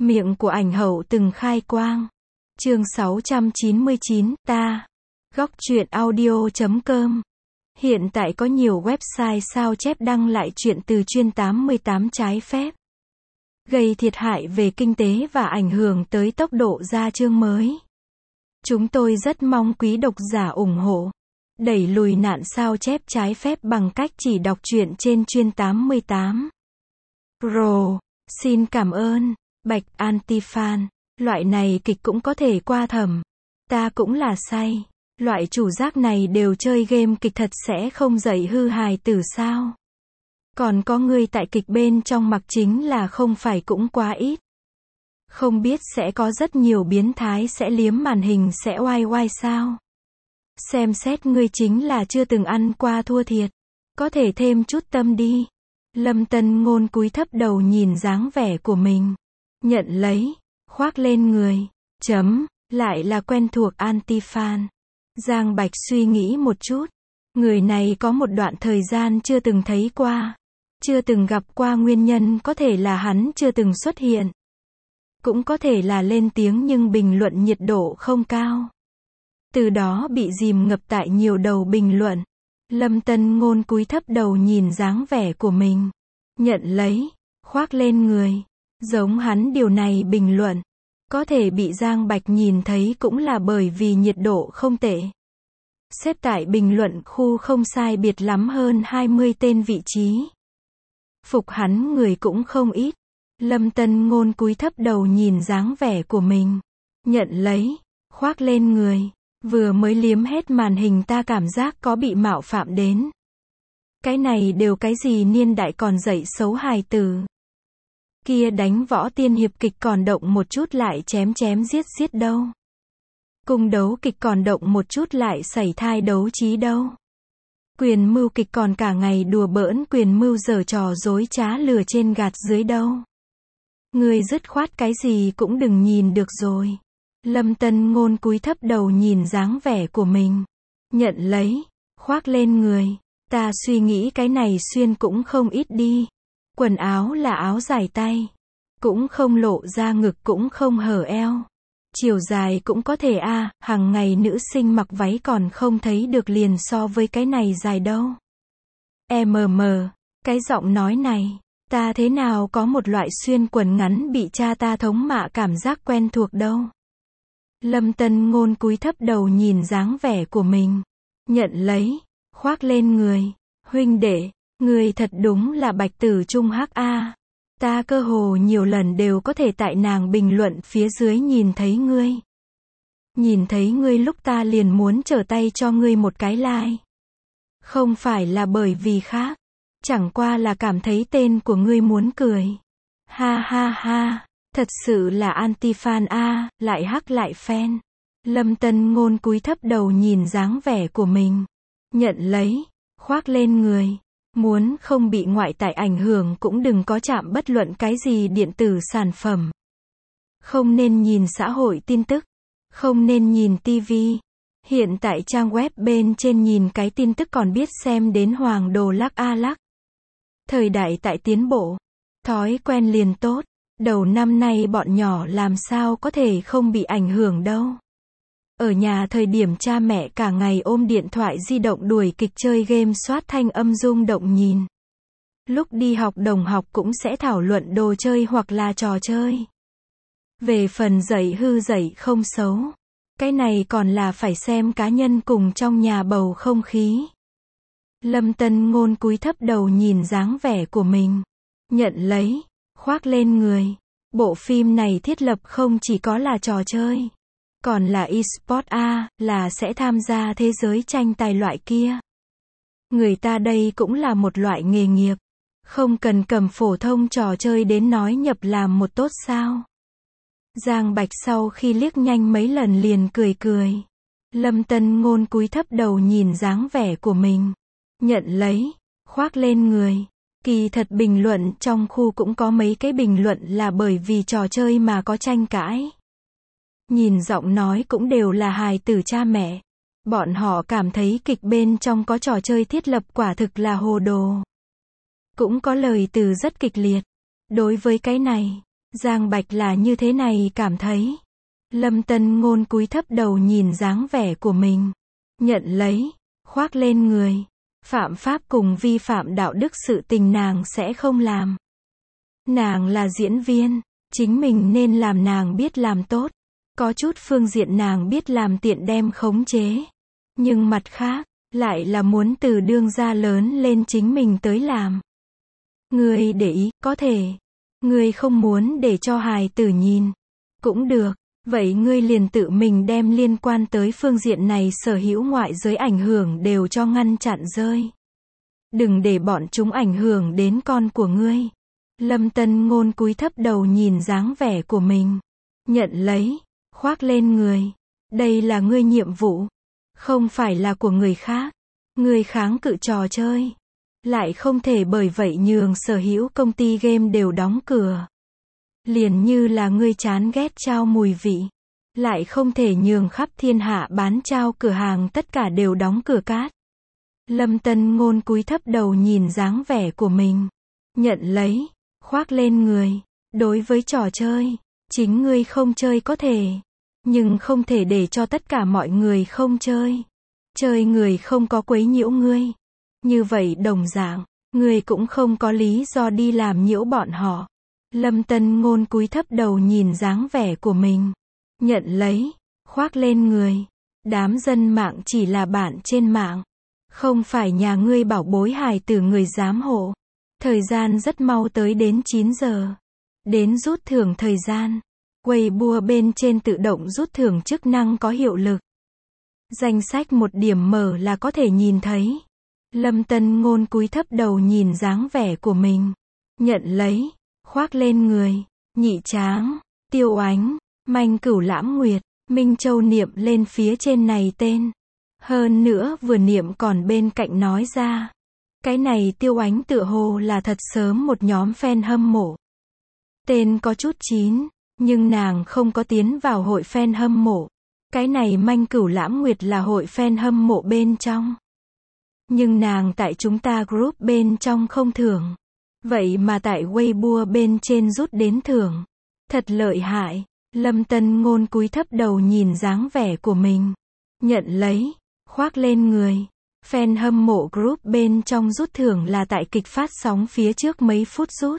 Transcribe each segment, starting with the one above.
Miệng của ảnh hậu từng khai quang. Chương 699, ta. Góc truyện audio.com. Hiện tại có nhiều website sao chép đăng lại truyện từ chuyên 88 trái phép, gây thiệt hại về kinh tế và ảnh hưởng tới tốc độ ra chương mới. Chúng tôi rất mong quý độc giả ủng hộ, đẩy lùi nạn sao chép trái phép bằng cách chỉ đọc truyện trên chuyên 88. Pro. Xin cảm ơn. Bạch Anti-fan. Loại này kịch cũng có thể qua thẩm. Ta cũng là say. Loại chủ giác này đều chơi game kịch thật sẽ không dạy hư hài tử sao? Còn có người tại kịch bên trong mặc chính là không phải cũng quá ít. Không biết sẽ có rất nhiều biến thái sẽ liếm màn hình sẽ oai oai sao? Xem xét ngươi chính là chưa từng ăn qua thua thiệt. Có thể thêm chút tâm đi. Lâm Tân Ngôn cúi thấp đầu nhìn dáng vẻ của mình. Nhận lấy, khoác lên người. Lại là quen thuộc anti-fan. Giang Bạch suy nghĩ một chút. Người này có một đoạn thời gian chưa từng thấy qua. Chưa từng gặp qua, nguyên nhân có thể là hắn chưa từng xuất hiện. Cũng có thể là lên tiếng nhưng bình luận nhiệt độ không cao. Từ đó bị dìm ngập tại nhiều đầu bình luận. Lâm Tân Ngôn cúi thấp đầu nhìn dáng vẻ của mình. Nhận lấy, khoác lên người. Giống hắn điều này bình luận. Có thể bị Giang Bạch nhìn thấy cũng là bởi vì nhiệt độ không tệ. Xếp tại bình luận khu không sai biệt lắm hơn 20 tên vị trí. Phục hắn người cũng không ít. Lâm Tân Ngôn cúi thấp đầu nhìn dáng vẻ của mình. Nhận lấy, khoác lên người. Vừa mới liếm hết màn hình ta cảm giác có bị mạo phạm đến. Cái này đều cái gì niên đại còn dạy xấu hài tử. Kia đánh võ tiên hiệp kịch còn động một chút lại chém chém giết giết đâu. Cung đấu kịch còn động một chút lại sảy thai đấu trí đâu. Quyền mưu kịch còn cả ngày đùa bỡn quyền mưu giở trò dối trá lừa trên gạt dưới đâu. Người dứt khoát cái gì cũng đừng nhìn được rồi. Lâm Tân Ngôn cúi thấp đầu nhìn dáng vẻ của mình. Nhận lấy, khoác lên người. Ta suy nghĩ cái này xuyên cũng không ít đi. Quần áo là áo dài tay. Cũng không lộ ra ngực cũng không hở eo. Chiều dài cũng có thể hàng ngày nữ sinh mặc váy còn không thấy được liền so với cái này dài đâu. Cái giọng nói này, ta thế nào có một loại xuyên quần ngắn bị cha ta thống mạ cảm giác quen thuộc đâu. Lâm Tân Ngôn cúi thấp đầu nhìn dáng vẻ của mình. Nhận lấy, khoác lên người. Huynh đệ, người thật đúng là bạch tử trung hắc a. Ta cơ hồ nhiều lần đều có thể tại nàng bình luận phía dưới nhìn thấy ngươi. Nhìn thấy ngươi lúc ta liền muốn trở tay cho ngươi một cái like. Không phải là bởi vì khác. Chẳng qua là cảm thấy tên của ngươi muốn cười. Ha ha ha. Thật sự là anti-fan lại hắc lại fan. Lâm Tân Ngôn cúi thấp đầu nhìn dáng vẻ của mình. Nhận lấy, khoác lên người. Muốn không bị ngoại tại ảnh hưởng cũng đừng có chạm bất luận cái gì điện tử sản phẩm. Không nên nhìn xã hội tin tức. Không nên nhìn TV. Hiện tại trang web bên trên nhìn cái tin tức còn biết xem đến hoàng đồ lắc lắc. Thời đại tại tiến bộ. Thói quen liền tốt. Đầu năm nay bọn nhỏ làm sao có thể không bị ảnh hưởng đâu. Ở nhà thời điểm cha mẹ cả ngày ôm điện thoại di động đuổi kịch chơi game soát thanh âm rung động nhìn. Lúc đi học đồng học cũng sẽ thảo luận đồ chơi hoặc là trò chơi. Về phần dạy hư dạy không xấu. Cái này còn là phải xem cá nhân cùng trong nhà bầu không khí. Lâm Tân Ngôn cúi thấp đầu nhìn dáng vẻ của mình. Nhận lấy, khoác lên người. Bộ phim này thiết lập không chỉ có là trò chơi. Còn là e-sport là sẽ tham gia thế giới tranh tài loại kia. Người ta đây cũng là một loại nghề nghiệp. Không cần cầm phổ thông trò chơi đến nói nhập làm một tốt sao. Giang Bạch sau khi liếc nhanh mấy lần liền cười cười. Lâm Tân Ngôn cúi thấp đầu nhìn dáng vẻ của mình. Nhận lấy, khoác lên người. Kỳ thật bình luận trong khu cũng có mấy cái bình luận là bởi vì trò chơi mà có tranh cãi. Nhìn giọng nói cũng đều là hài tử cha mẹ. Bọn họ cảm thấy kịch bên trong có trò chơi thiết lập quả thực là hồ đồ. Cũng có lời từ rất kịch liệt. Đối với cái này, Giang Bạch là như thế này cảm thấy. Lâm Tân Ngôn cúi thấp đầu nhìn dáng vẻ của mình. Nhận lấy, khoác lên người. Phạm pháp cùng vi phạm đạo đức sự tình nàng sẽ không làm. Nàng là diễn viên, chính mình nên làm nàng biết làm tốt. Có chút phương diện nàng biết làm tiện đem khống chế. Nhưng mặt khác, lại là muốn từ đương gia lớn lên chính mình tới làm. Ngươi để ý, có thể. Ngươi không muốn để cho hài tử nhìn. Cũng được. Vậy ngươi liền tự mình đem liên quan tới phương diện này sở hữu ngoại giới ảnh hưởng đều cho ngăn chặn rơi. Đừng để bọn chúng ảnh hưởng đến con của ngươi. Lâm Tân Ngôn cúi thấp đầu nhìn dáng vẻ của mình. Nhận lấy, khoác lên người. Đây là ngươi nhiệm vụ. Không phải là của người khác. Ngươi kháng cự trò chơi. Lại không thể bởi vậy nhường sở hữu công ty game đều đóng cửa. Liền như là ngươi chán ghét trao mùi vị. Lại không thể nhường khắp thiên hạ bán trao cửa hàng tất cả đều đóng cửa cát. Lâm Tân Ngôn cúi thấp đầu nhìn dáng vẻ của mình. Nhận lấy, khoác lên người. Đối với trò chơi, chính ngươi không chơi có thể. Nhưng không thể để cho tất cả mọi người không chơi. Chơi người không có quấy nhiễu ngươi. Như vậy đồng dạng, ngươi cũng không có lý do đi làm nhiễu bọn họ. Lâm Tân Ngôn cúi thấp đầu nhìn dáng vẻ của mình. Nhận lấy, khoác lên người. Đám dân mạng chỉ là bạn trên mạng. Không phải nhà ngươi bảo bối hài tử người giám hộ. Thời gian rất mau tới đến 9 giờ. Đến rút thưởng thời gian. Weibo bên trên tự động rút thưởng chức năng có hiệu lực. Danh sách một điểm mở là có thể nhìn thấy. Lâm Tân Ngôn cúi thấp đầu nhìn dáng vẻ của mình. Nhận lấy, khoác lên người. Nhị Tráng, Tiêu Ánh, Manh Cửu Lãm Nguyệt, Minh Châu niệm lên phía trên này tên. Hơn nữa vừa niệm còn bên cạnh nói ra. Cái này Tiêu Ánh tựa hồ là thật sớm một nhóm fan hâm mộ. Tên có chút chín, nhưng nàng không có tiến vào hội fan hâm mộ. Cái này Manh Cửu Lãm Nguyệt là hội fan hâm mộ bên trong. Nhưng nàng tại chúng ta group bên trong không thưởng. Vậy mà tại Weibo bên trên rút đến thưởng. Thật lợi hại. Lâm Tân Ngôn cúi thấp đầu nhìn dáng vẻ của mình. Nhận lấy, khoác lên người. Fan hâm mộ group bên trong rút thưởng là tại kịch phát sóng phía trước mấy phút rút.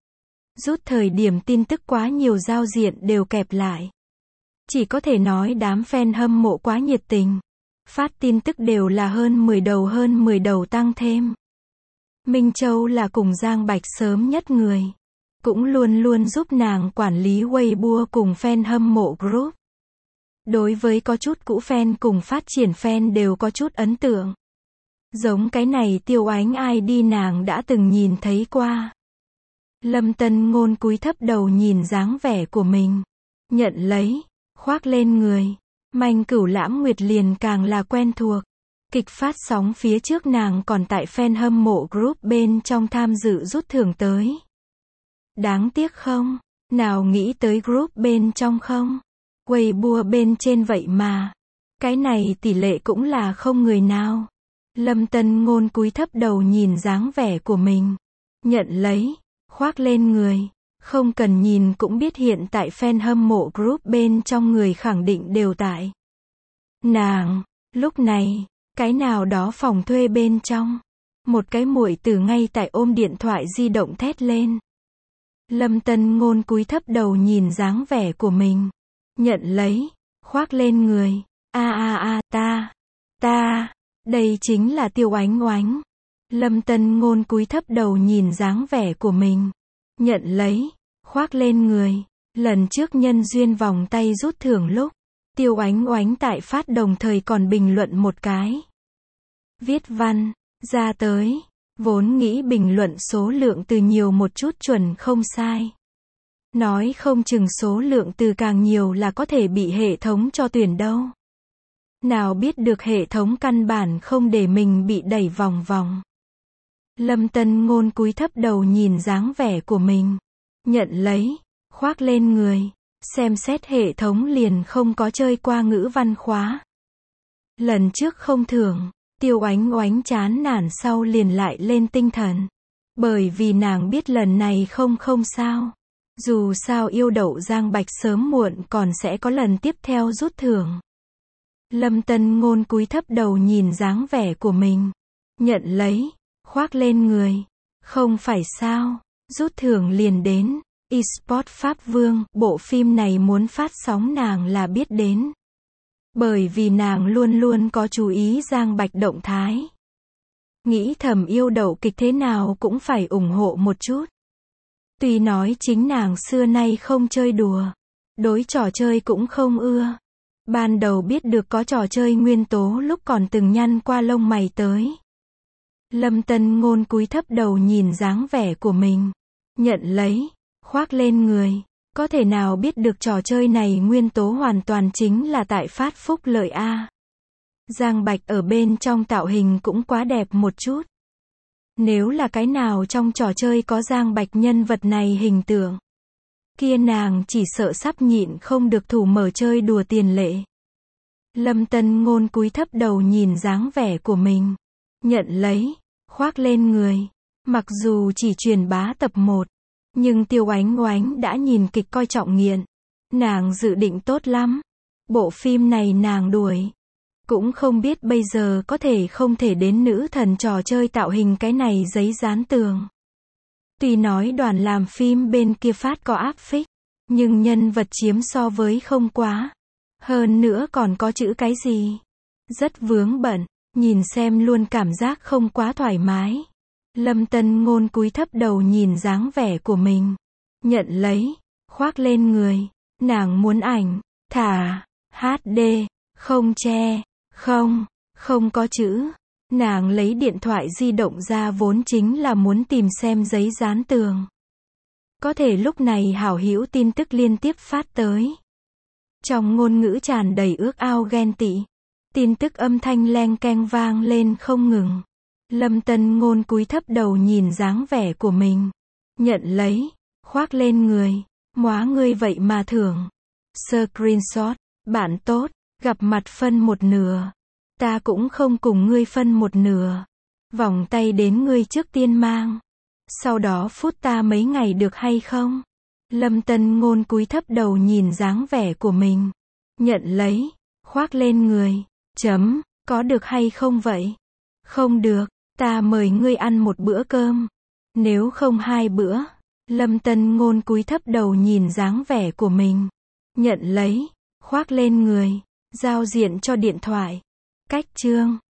Rút thời điểm tin tức quá nhiều giao diện đều kẹp lại. Chỉ có thể nói đám fan hâm mộ quá nhiệt tình. Phát tin tức đều là hơn 10 đầu tăng thêm. Minh Châu là cùng Giang Bạch sớm nhất người. Cũng luôn luôn giúp nàng quản lý Weibo cùng fan hâm mộ group. Đối với có chút cũ fan cùng phát triển fan đều có chút ấn tượng. Giống cái này Tiêu Ánh ID nàng đã từng nhìn thấy qua. Lâm Tân Ngôn cúi thấp đầu nhìn dáng vẻ của mình. Nhận lấy, khoác lên người. Manh Cửu Lãm Nguyệt liền càng là quen thuộc. Kịch phát sóng phía trước nàng còn tại fan hâm mộ group bên trong tham dự rút thưởng tới. Đáng tiếc không? Nào nghĩ tới group bên trong không? Weibo bên trên vậy mà. Cái này tỷ lệ cũng là không người nào. Lâm Tân Ngôn cúi thấp đầu nhìn dáng vẻ của mình. Nhận lấy, khoác lên người. Không cần nhìn cũng biết hiện tại fan hâm mộ group bên trong người khẳng định đều tại. Nàng, lúc này, cái nào đó phòng thuê bên trong. Một cái muội tử ngay tại ôm điện thoại di động thét lên. Lâm Tân Ngôn cúi thấp đầu nhìn dáng vẻ của mình. Nhận lấy, khoác lên người. Ta. Đây chính là Tiêu Ánh Oánh. Lâm Tân Ngôn cúi thấp đầu nhìn dáng vẻ của mình. Nhận lấy, khoác lên người. Lần trước nhân duyên vòng tay rút thưởng lúc, Tiêu Ánh Oánh tại phát đồng thời còn bình luận một cái. Viết văn, ra tới. Vốn nghĩ bình luận số lượng từ nhiều một chút chuẩn không sai. Nói không chừng số lượng từ càng nhiều là có thể bị hệ thống cho tuyển đâu. Nào biết được hệ thống căn bản không để mình bị đẩy vòng vòng. Lâm Tân Ngôn cúi thấp đầu nhìn dáng vẻ của mình. Nhận lấy, khoác lên người. Xem xét hệ thống liền không có chơi qua ngữ văn khóa. Lần trước không thưởng. Tiêu Ánh Oánh chán nản sau liền lại lên tinh thần. Bởi vì nàng biết lần này không sao. Dù sao yêu đậu Giang Bạch sớm muộn còn sẽ có lần tiếp theo rút thưởng. Lâm Tân Ngôn cúi thấp đầu nhìn dáng vẻ của mình. Nhận lấy, khoác lên người. Không phải sao, rút thưởng liền đến. eSport Pháp Vương, bộ phim này muốn phát sóng nàng là biết đến. Bởi vì nàng luôn luôn có chú ý Giang Bạch động thái. Nghĩ thầm yêu đậu kịch thế nào cũng phải ủng hộ một chút. Tuy nói chính nàng xưa nay không chơi đùa. Đối trò chơi cũng không ưa. Ban đầu biết được có trò chơi nguyên tố lúc còn từng nhăn qua lông mày tới. Lâm Tân Ngôn cúi thấp đầu nhìn dáng vẻ của mình. Nhận lấy, khoác lên người. Có thể nào biết được trò chơi này nguyên tố hoàn toàn chính là tại phát phúc lợi a. Giang Bạch ở bên trong tạo hình cũng quá đẹp một chút. Nếu là cái nào trong trò chơi có Giang Bạch nhân vật này hình tượng, kia nàng chỉ sợ sắp nhịn không được thủ mở chơi đùa tiền lệ. Lâm Tân Ngôn cúi thấp đầu nhìn dáng vẻ của mình. Nhận lấy, khoác lên người. Mặc dù chỉ truyền bá tập 1, nhưng Tiêu Oánh Oánh đã nhìn kịch coi trọng nghiện. Nàng dự định tốt lắm. Bộ phim này nàng đuổi. Cũng không biết bây giờ có thể không thể đến nữ thần trò chơi tạo hình cái này giấy dán tường. Tuy nói đoàn làm phim bên kia phát có áp phích, nhưng nhân vật chiếm so với không quá. Hơn nữa còn có chữ cái gì. Rất vướng bận, nhìn xem luôn cảm giác không quá thoải mái. Lâm Tân Ngôn cúi thấp đầu nhìn dáng vẻ của mình. Nhận lấy, khoác lên người. Nàng muốn ảnh, thả, HD, không che, không có chữ. Nàng lấy điện thoại di động ra vốn chính là muốn tìm xem giấy dán tường. Có thể lúc này hảo hữu tin tức liên tiếp phát tới. Trong ngôn ngữ tràn đầy ước ao ghen tị. Tin tức âm thanh leng keng vang lên không ngừng. Lâm Tân Ngôn cúi thấp đầu nhìn dáng vẻ của mình. Nhận lấy, khoác lên người. Móa ngươi vậy mà thưởng. Screenshot, bạn tốt, gặp mặt phân một nửa. Ta cũng không cùng ngươi phân một nửa. Vòng tay đến ngươi trước tiên mang. Sau đó phút ta mấy ngày được hay không? Lâm Tân Ngôn cúi thấp đầu nhìn dáng vẻ của mình. Nhận lấy, khoác lên người. Có được hay không vậy? Không được, ta mời ngươi ăn một bữa cơm. Nếu không 2 bữa. Lâm Tân Ngôn cúi thấp đầu nhìn dáng vẻ của mình. Nhận lấy, khoác lên người. Giao diện cho điện thoại. Cách chương